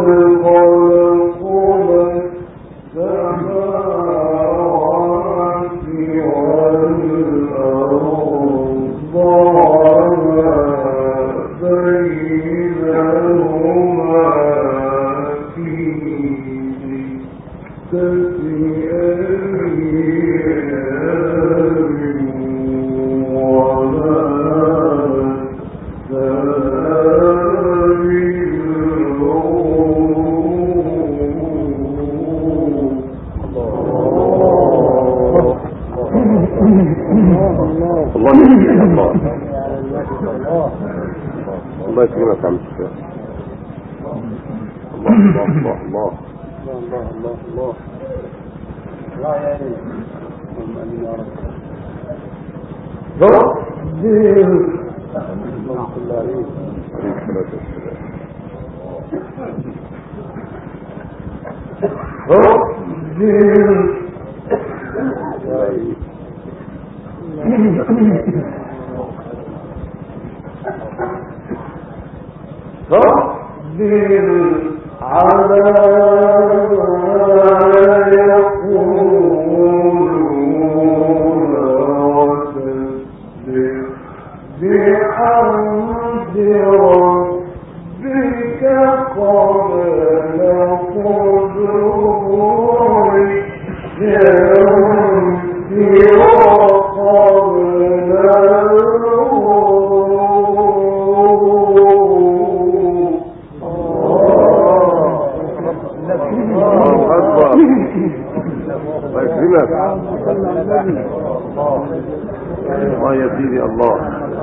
الله يكرمك يا عم الشيخ. الله الله الله الله الله الله الله يا ريت. امين يا رب. الله عليك. الله يا سيدي الله.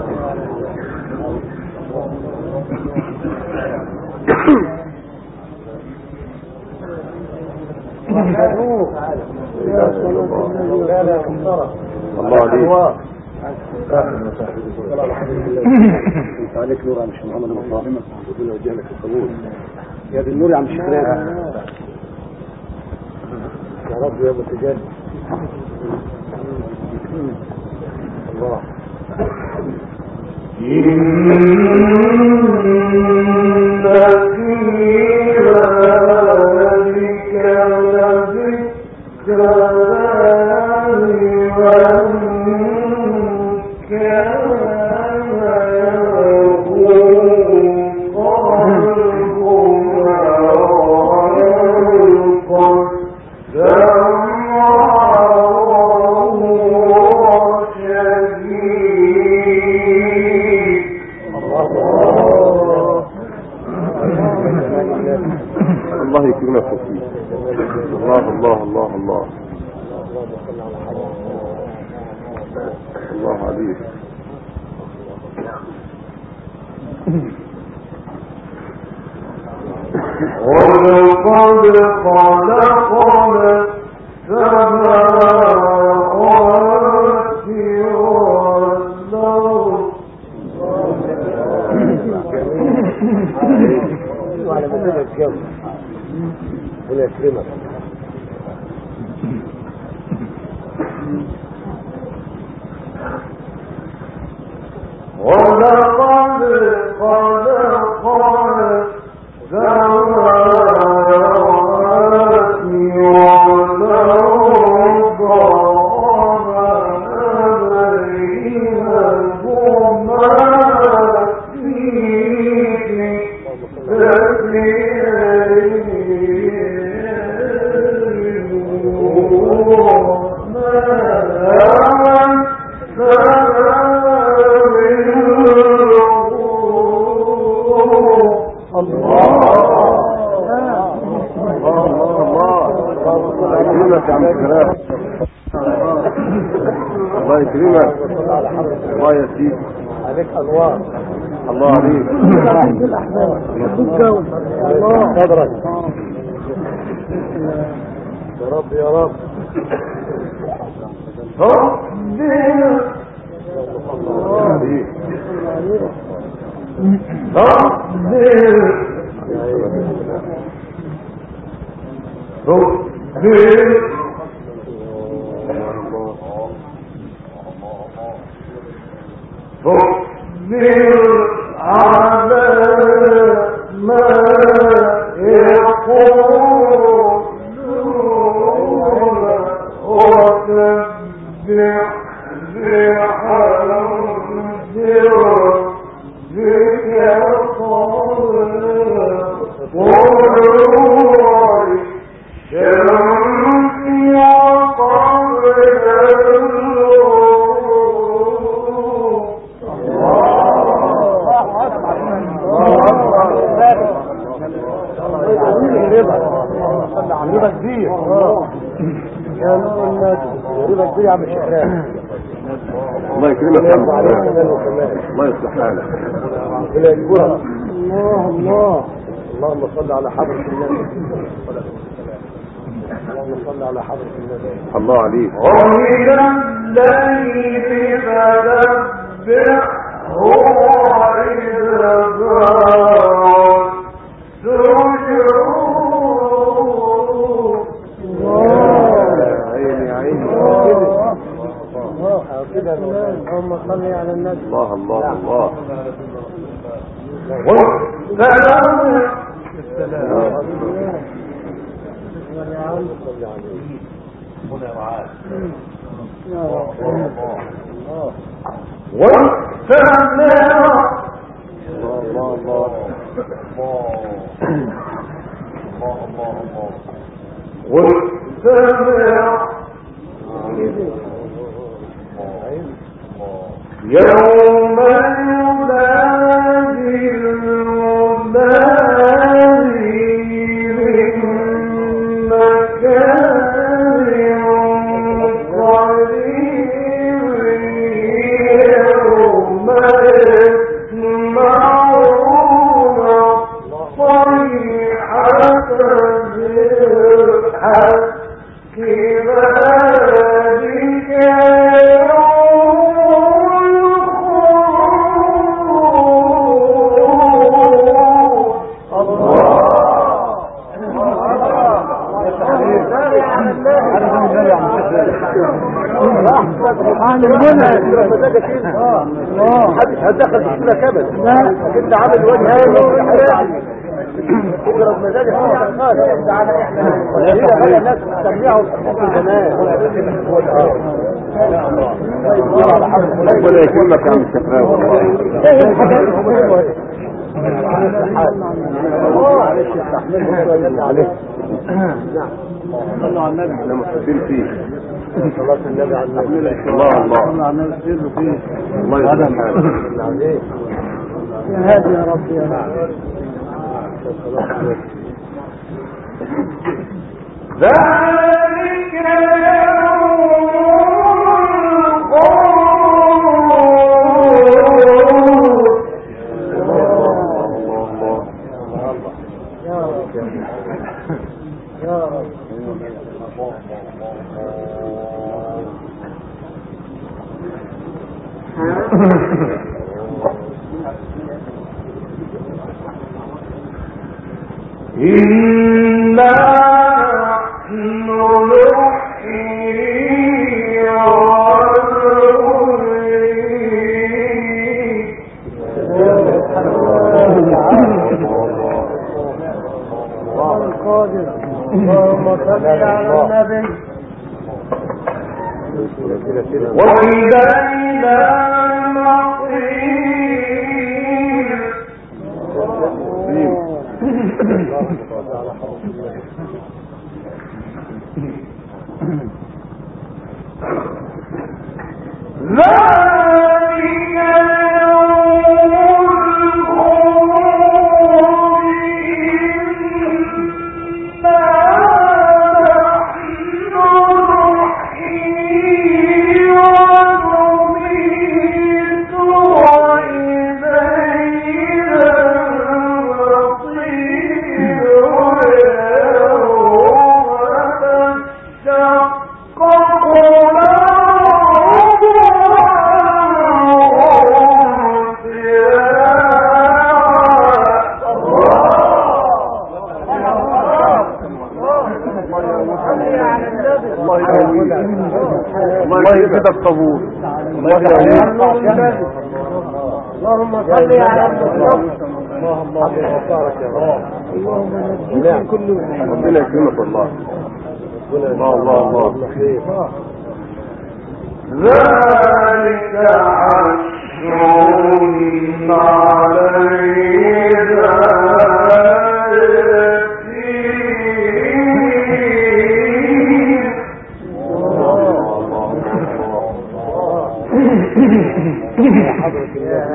الله عليك. انت عليك نور يا مش محمد مصطفى. ربنا يوجه لك القبول يا ابن النور يا عم الشكران. يا رب يا ابو تجاد. الله الله يكرمك فيه. الله الله الله الله الله عليك. ولقد خلقنا السماوات والأرض وعلى مدى الجو ولا يكرمك. ولقد خلقنا السماوات والأرض وما بينهما الله يكرمك. الله يا سيدي عليك انوار. الله عليك. الله صدرك يا رب يا رب. فاصبر على ما الله يكرمك يا عم. الله يصلح حالك. الله اللهم صل على حضرة النبي. اللهم صل على حضرة النبي. الله عليك. ومن الليل فسبحه وإدبار كده اللهم صل على النبي. الله الله الله. يوم ينادي المنادي من مكان قريب يوم يسمعون صيحة بالحق ذلك هتدخل في كده كبد. انت عامل وجه تضرب مزاجك تعالى احنا خلي الناس تسمعوا الحكم زمان. ربنا يكرمك يا عم الشفراوي. معلش استحمله عليه. نعم صلوا على النبي. احنا مستفيد فيه. صلاة النبي على النبي. الله الله. الله يسلمك. يا هادي يا رب يا رب. ذلك إنا نحن نحيي اللهم صل على النبي. وإلينا المصير. الله يزيد الطابور. الله اللهم صل على محمد. اللهم بارك يا رب. اللهم نجينا كلنا. ربنا يكرمك والله. الله الله الله. ذلك عشر علينا حضرة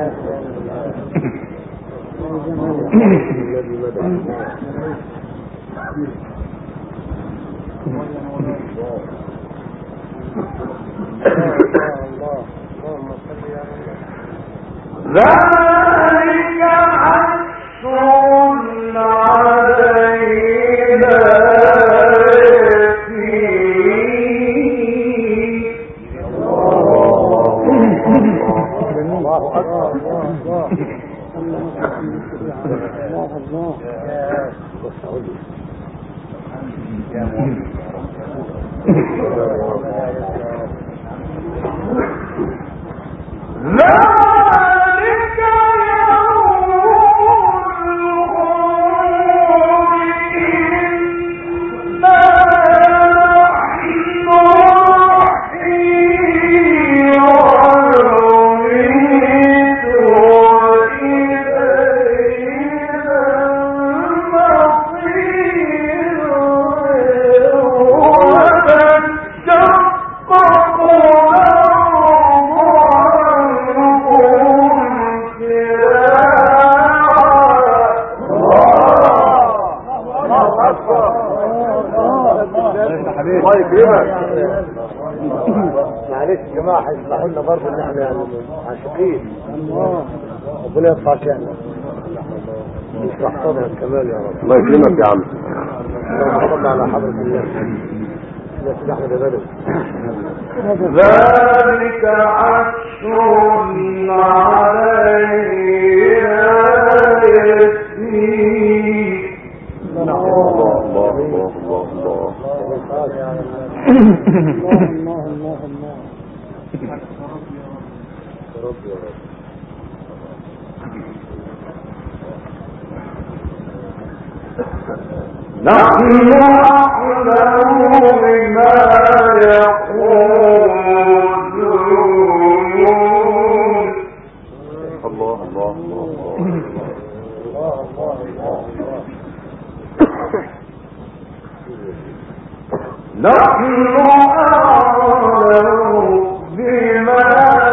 ذلك عشر علينا معلش يا جماعه هيسمحوا لنا برضه ان احنا عاشقين. ربنا يرفع شأننا. يشرح صدرك كمان يا رب. الله يكرمك يا عم. اللهم صل على حضرة الله. يا سيدي احمد يا بدر. ذلك عشر علينا يسير. الله الله الله الله. نحن أعلم بما يقولون. الله الله الله نحن أعلم بما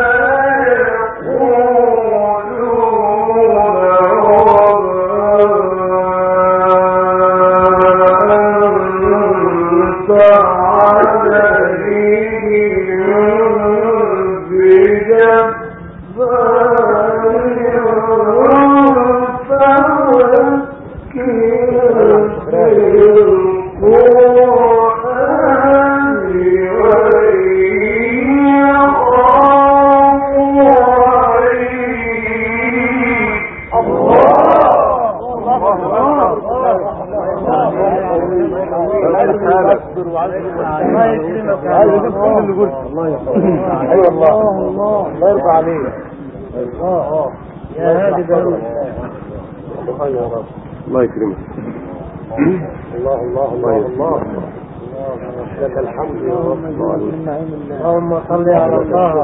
الله يكرمك. الله الله الله الله. لك الحمد يا رب. اللهم صل على الله.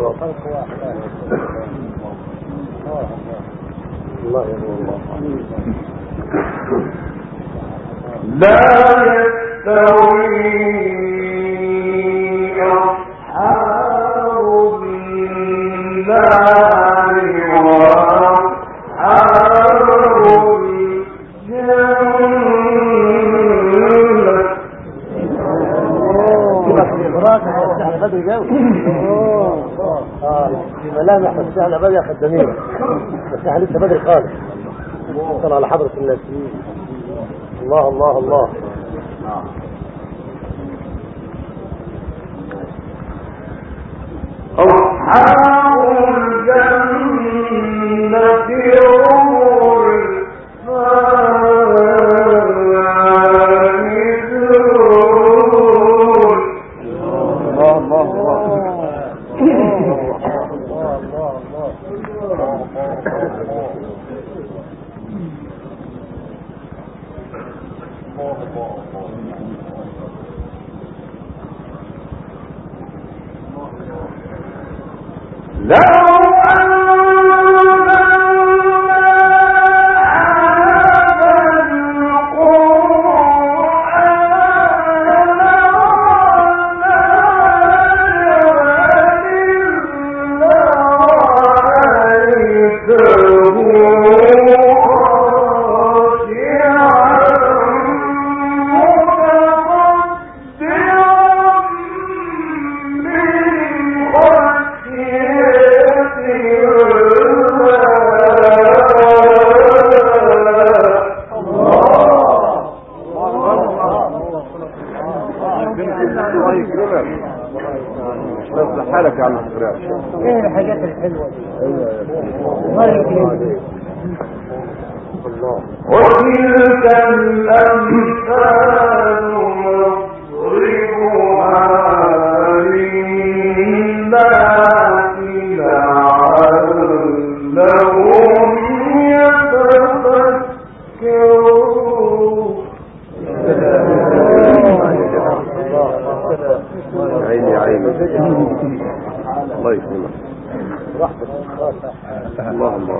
الله يا الله. لا يستوي أصحاب النار وأصحاب في ملامح بس احنا بدري خدامين، بس احنا لسه بدري خالص. صل على حضرة الناس. الله الله الله. أصحاب الجنة هم الفائزون. الله الله الله. ايه الحاجات الحلوة دي؟ وتلك الأمثال نضربها للناس لعلهم يتفكرون. عيني عيني الله يسلمك. الله الله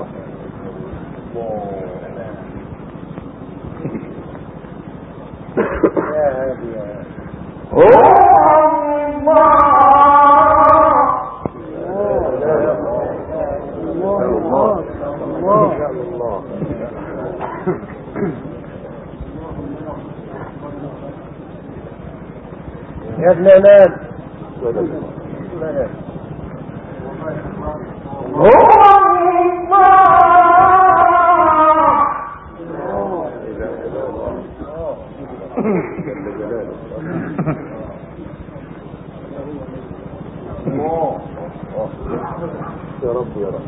يا ابن نام يا رب يا رب.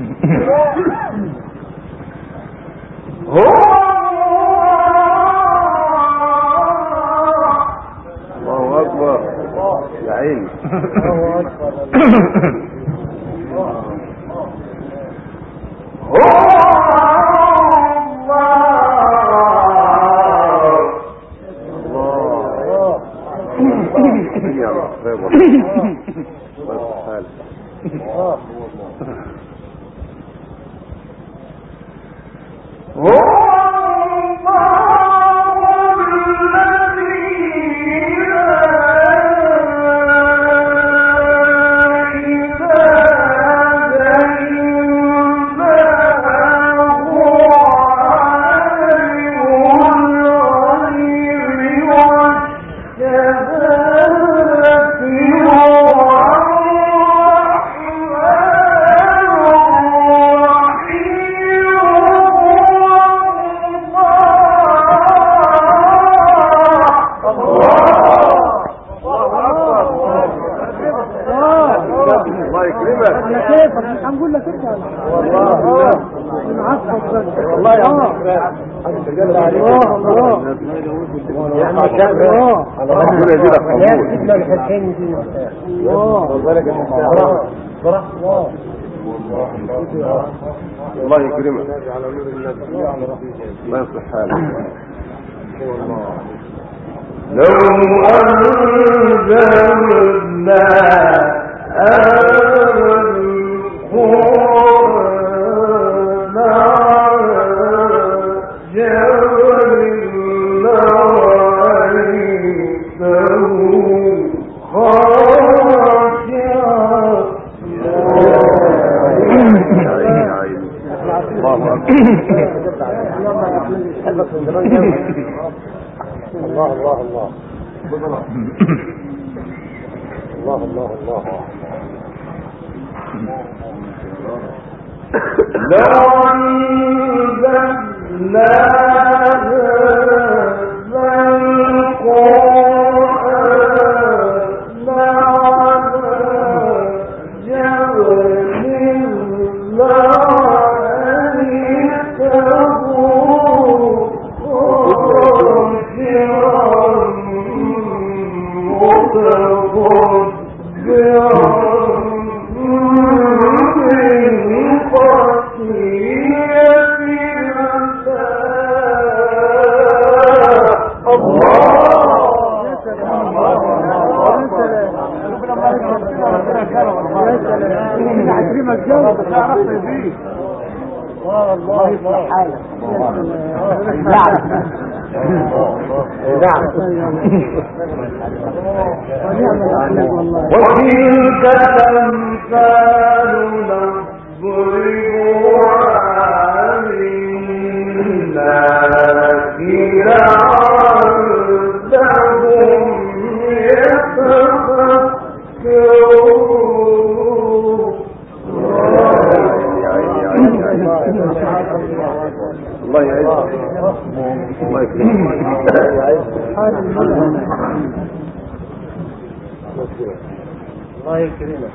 الله أكبر يا عيني. الله أكبر. هنقول لك انت والله والله يا الله يعني كان ربنا يجزيك قبول. الحسين دي الله الله يكرمك. الله يصلح حالك. لو أنزلنا القرآن على جبل لرأيته الله الله الله الله الله الله لو أنزلنا الله يصلح حالك. وتلك الأمثال نضربها للناس لعلهم يتفكرون. الله يعينك الله يكرمك الله يكرمك.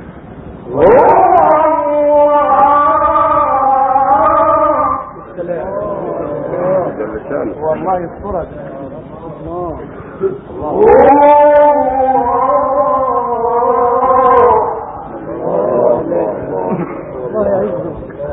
والله يسترك. الله يعزك.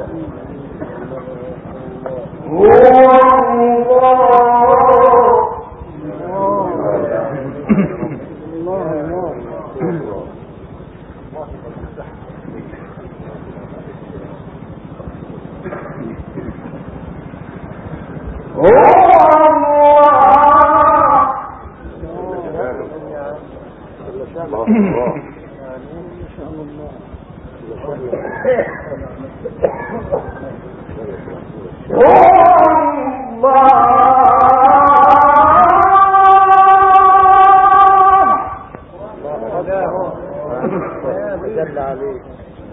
جل عليك.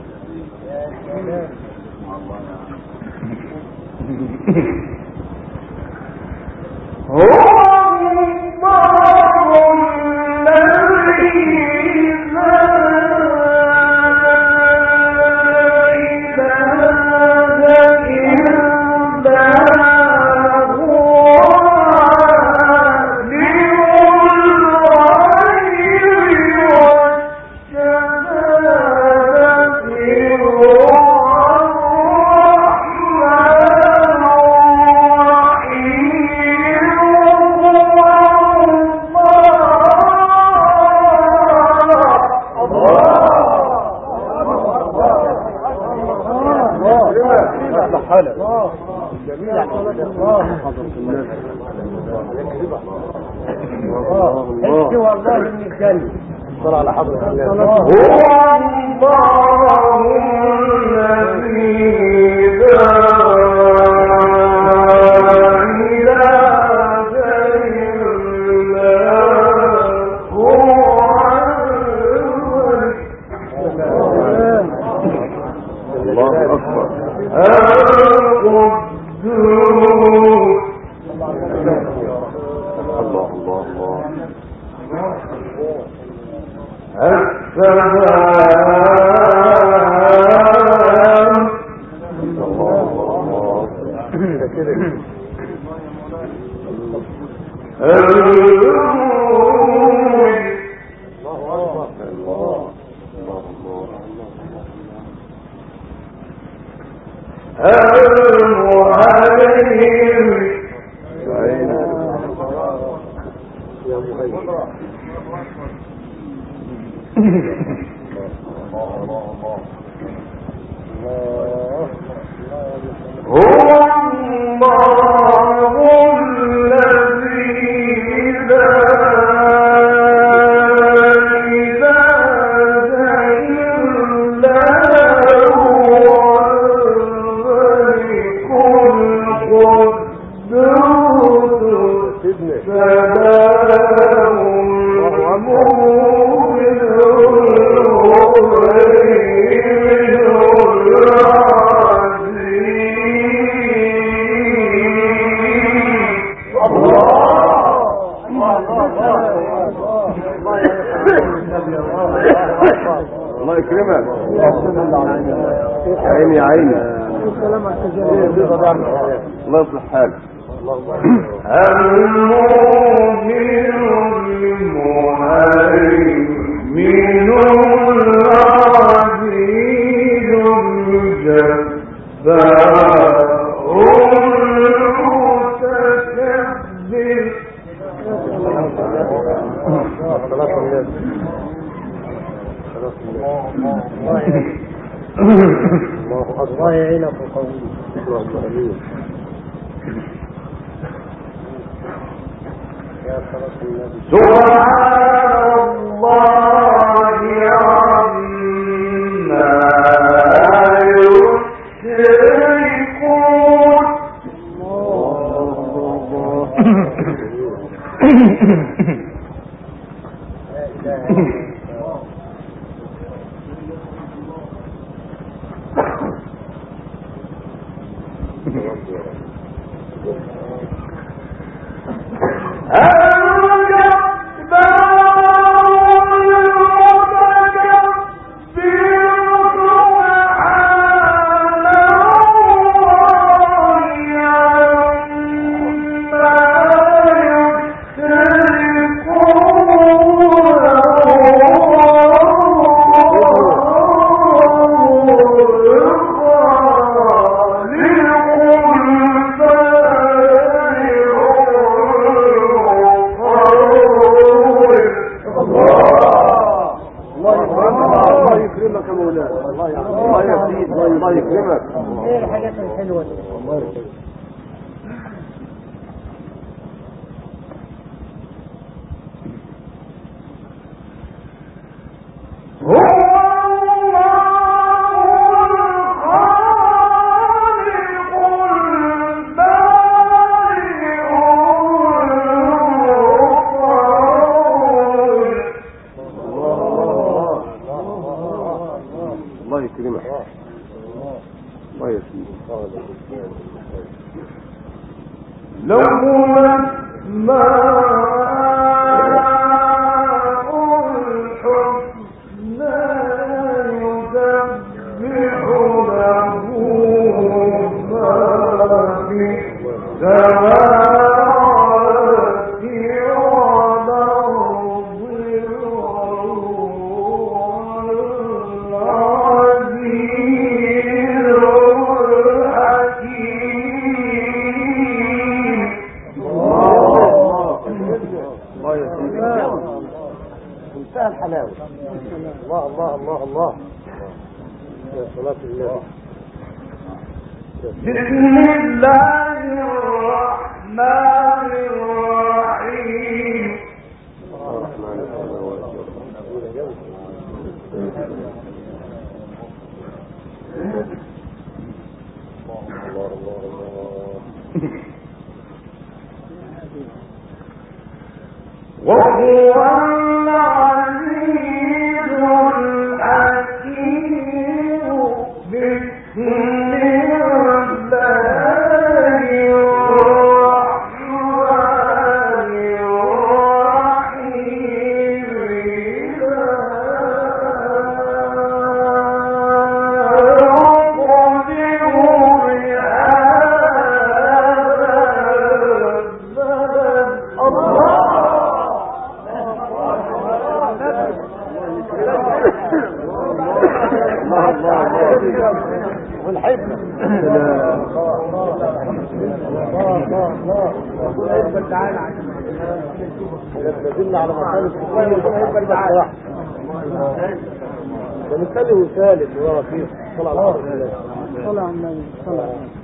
صلى على حضرة الله. هو الله الذي لا إله إلا هو الله أكبر القدوس. الله الله الله يكرمك عيني يا عيني الله يصلح حالك. المؤمن المهيمن العزيز الجبار المتكبر. الله الله يعينك وقوي. اللهم امين. يا صلاة النبي. سبحان الله عما يشركون. نزلنا على مكان ده مثالي وثالث اللي هو فيه صلى على النبي صلى على النبي صلى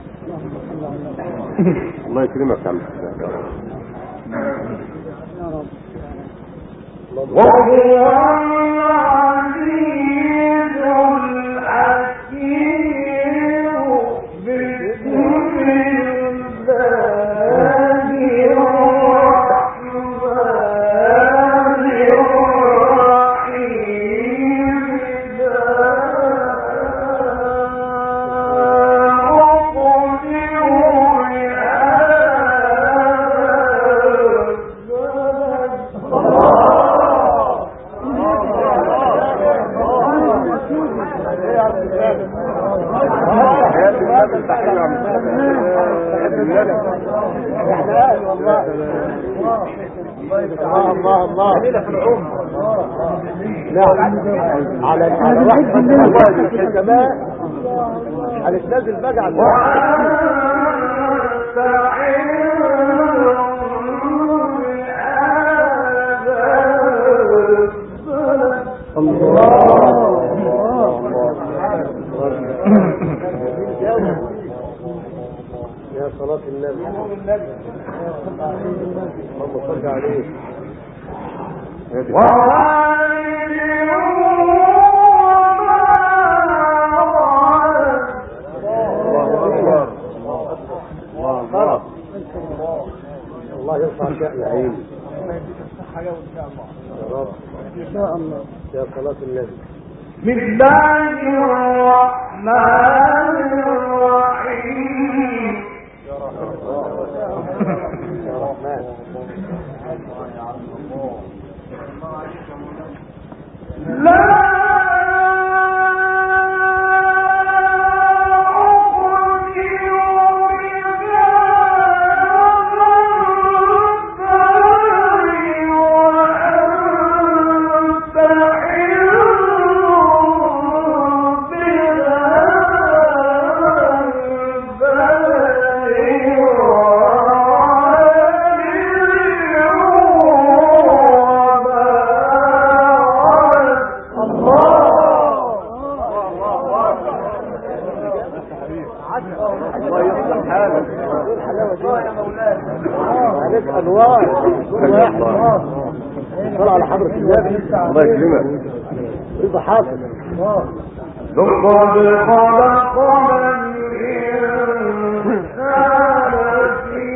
الله يكرمك يا عم يا رب. وهو العزيز الحكيم بسم الله جميلة في العمر. نعم على رحمة الله في السماء هنتنازل بقى على الله صلاة النبي اللهم صل عليه الله يرفع شأنه يا رب ان شاء الله. يا صلاة النبي. بسم الله الرحمن الرحيم. يا رحمن لا صل على حضرة النبي. الله يكرمك. رضا حافظ. لقد خلقنا الإنسان في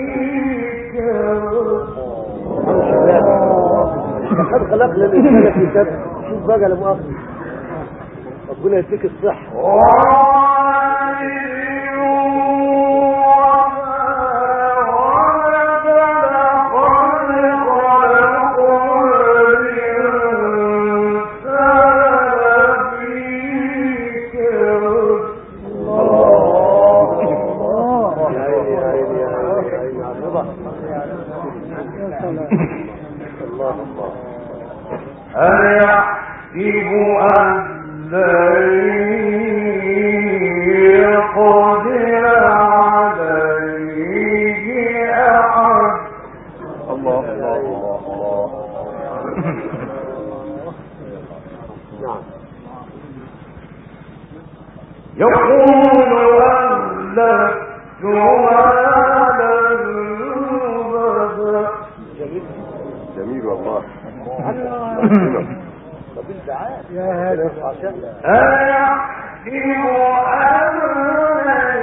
لقد خلقنا الإنسان في كبد. شوف بقى لا مؤاخذة ربنا يديك الصحة. أيحسب أن لن يقدر عليه أحد. الله الله الله. نعم. يقول أهلكت مالا لبدا. جميل والله. يا هذا عشان أيحسب أن لن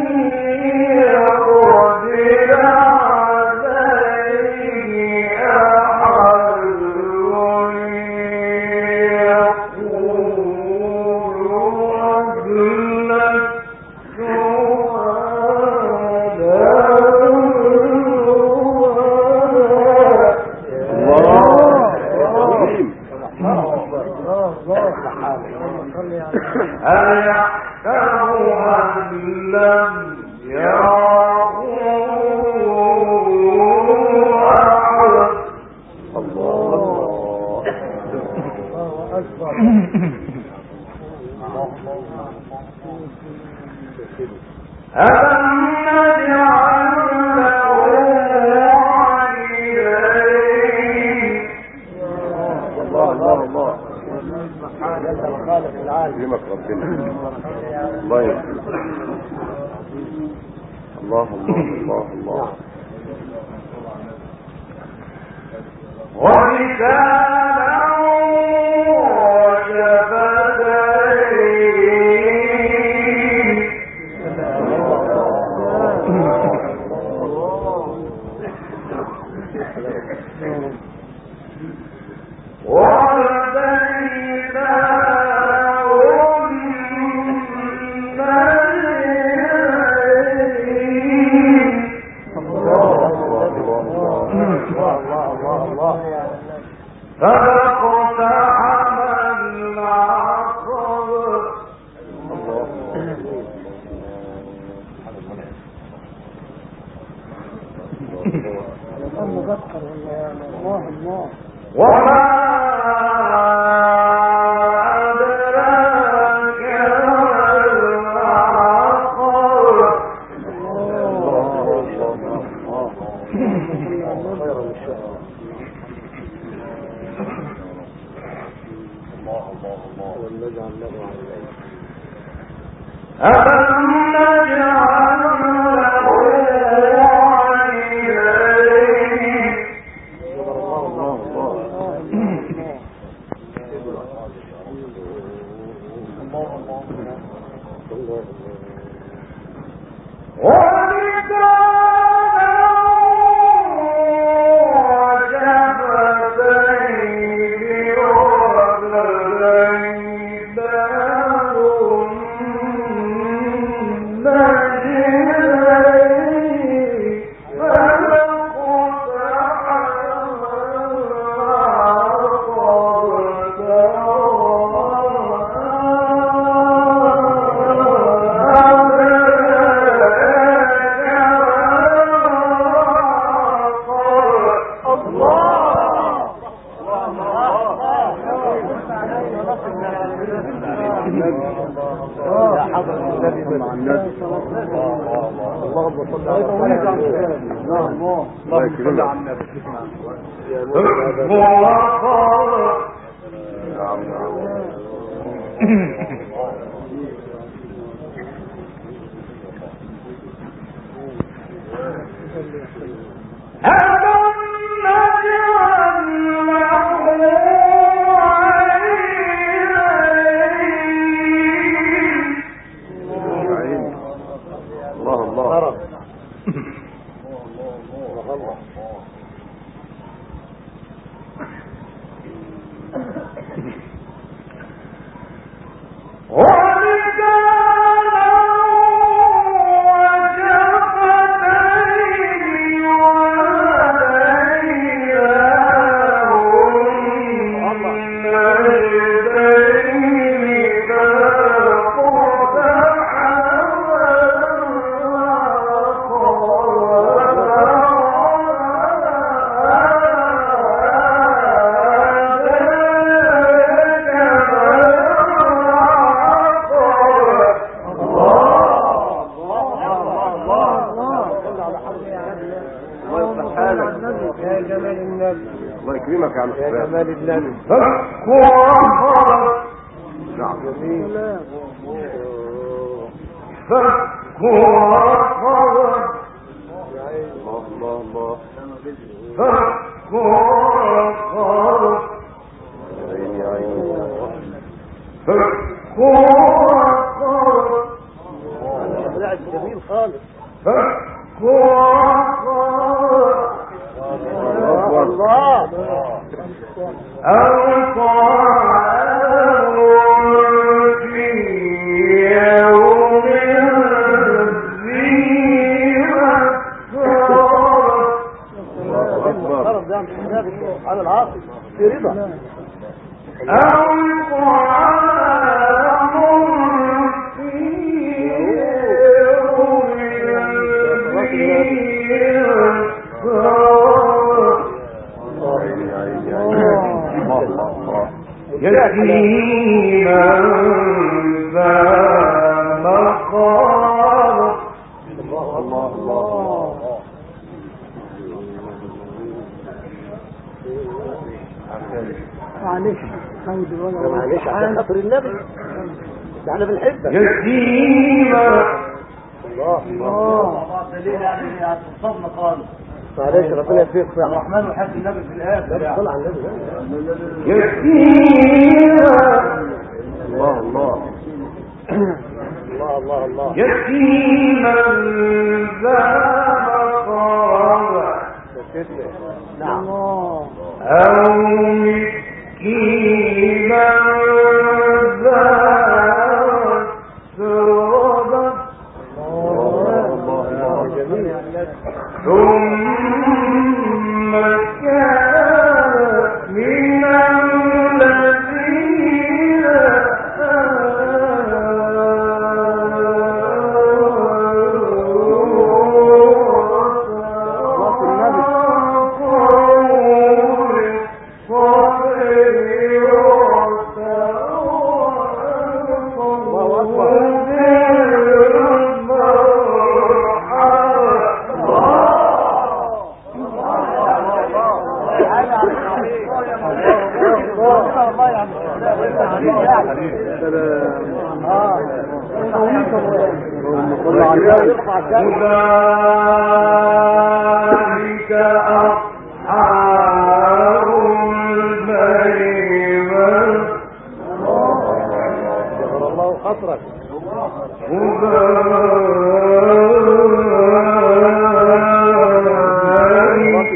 يقدر عليه أحد ألم نجعل له اللهم صل على الله يكرمك. نعم نعم. الله يكرمك يا عم يا جمال النبي. نعم جميل. الله الله عيني عيني. لا جميل خالص. الله على العاصي في رضا. يتيما ذا مقام. الله الله معلش معلش عشان خاطر النبي احنا بنحبك. يتيما. الله دليل هتصدمنا خالص. معلش ربنا يفيق يا الرحمن وحب النبي في الآخر. طلع النبي. يتيما. الله الله الله الله يتيما ذا مقام. نعم. أو مسكينا ذا مسربة. الله جميل. ثم كان من الذين أولئك أصحاب الميمنة. الله خطرك. أولئك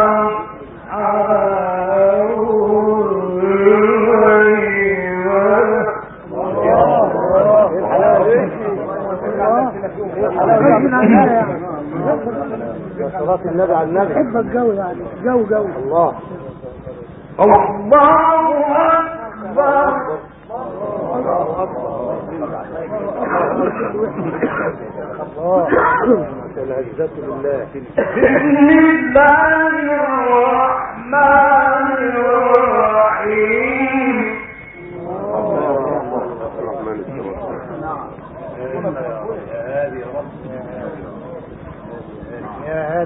صلاة النبي على النبي. حب الجو يعني جو الله الله أكبر. الله العزة لله. بسم الله الرحمن الرحيم.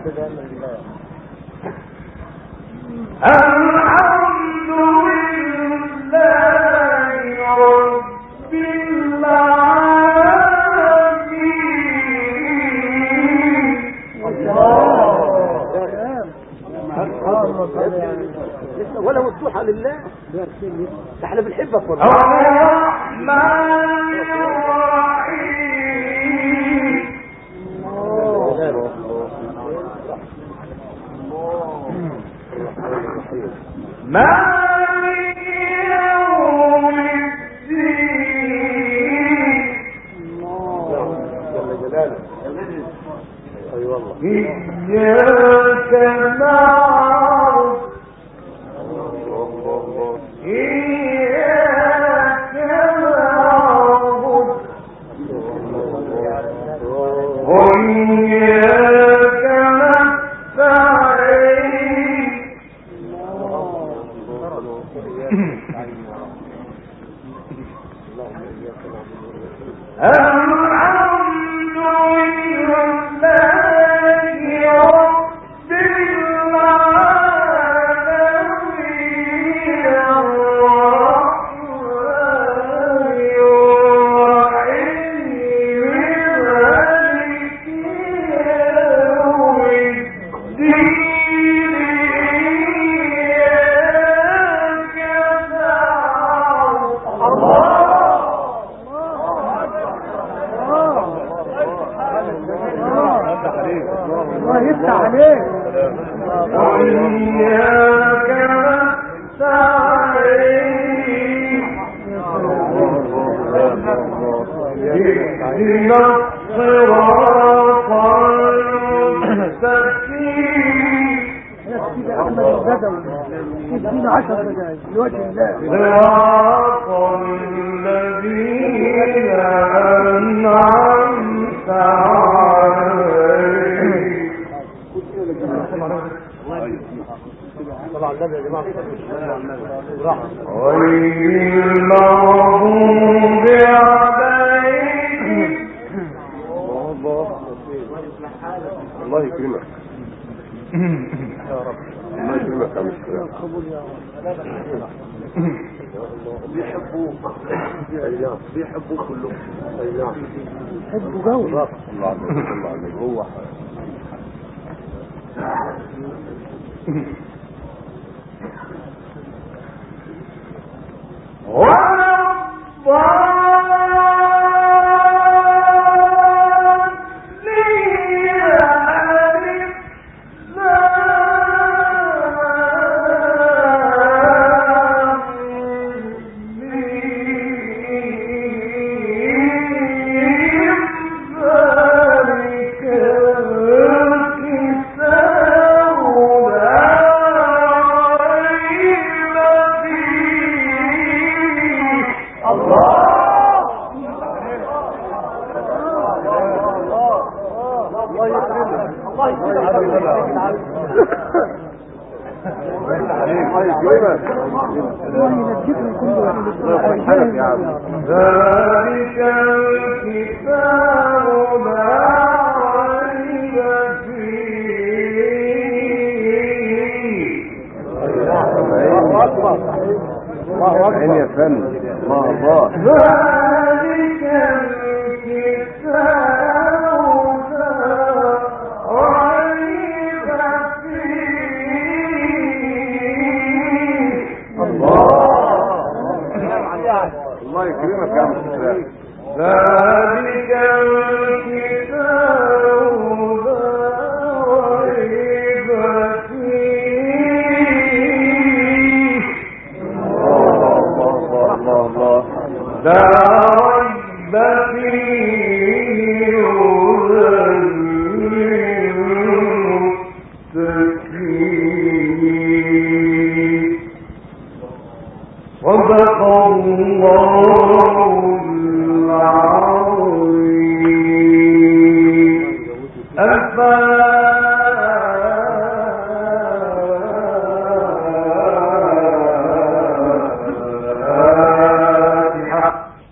ولا مفتوحة لله. احنا بنحبك والله. إياك نعبد إياك نعبد وإياك نستعين الحمد الله يكرمك يا رب. الله يكرمك يا مشكلة. بيحبوك بيحبوك كلهم. بيحبوا جو. الله عليك هو ذلك الكتاب لا ريب فيه. الله أكبر الله أكبر يا فندم. الله ذلك الكتاب لا ريب فيه. الله يكرمك يا مستر. ذلك الكتاب لا ريب فيه. الله لا ريب فيه هدى للمتقين. صدق الله العظيم. الفاتحة.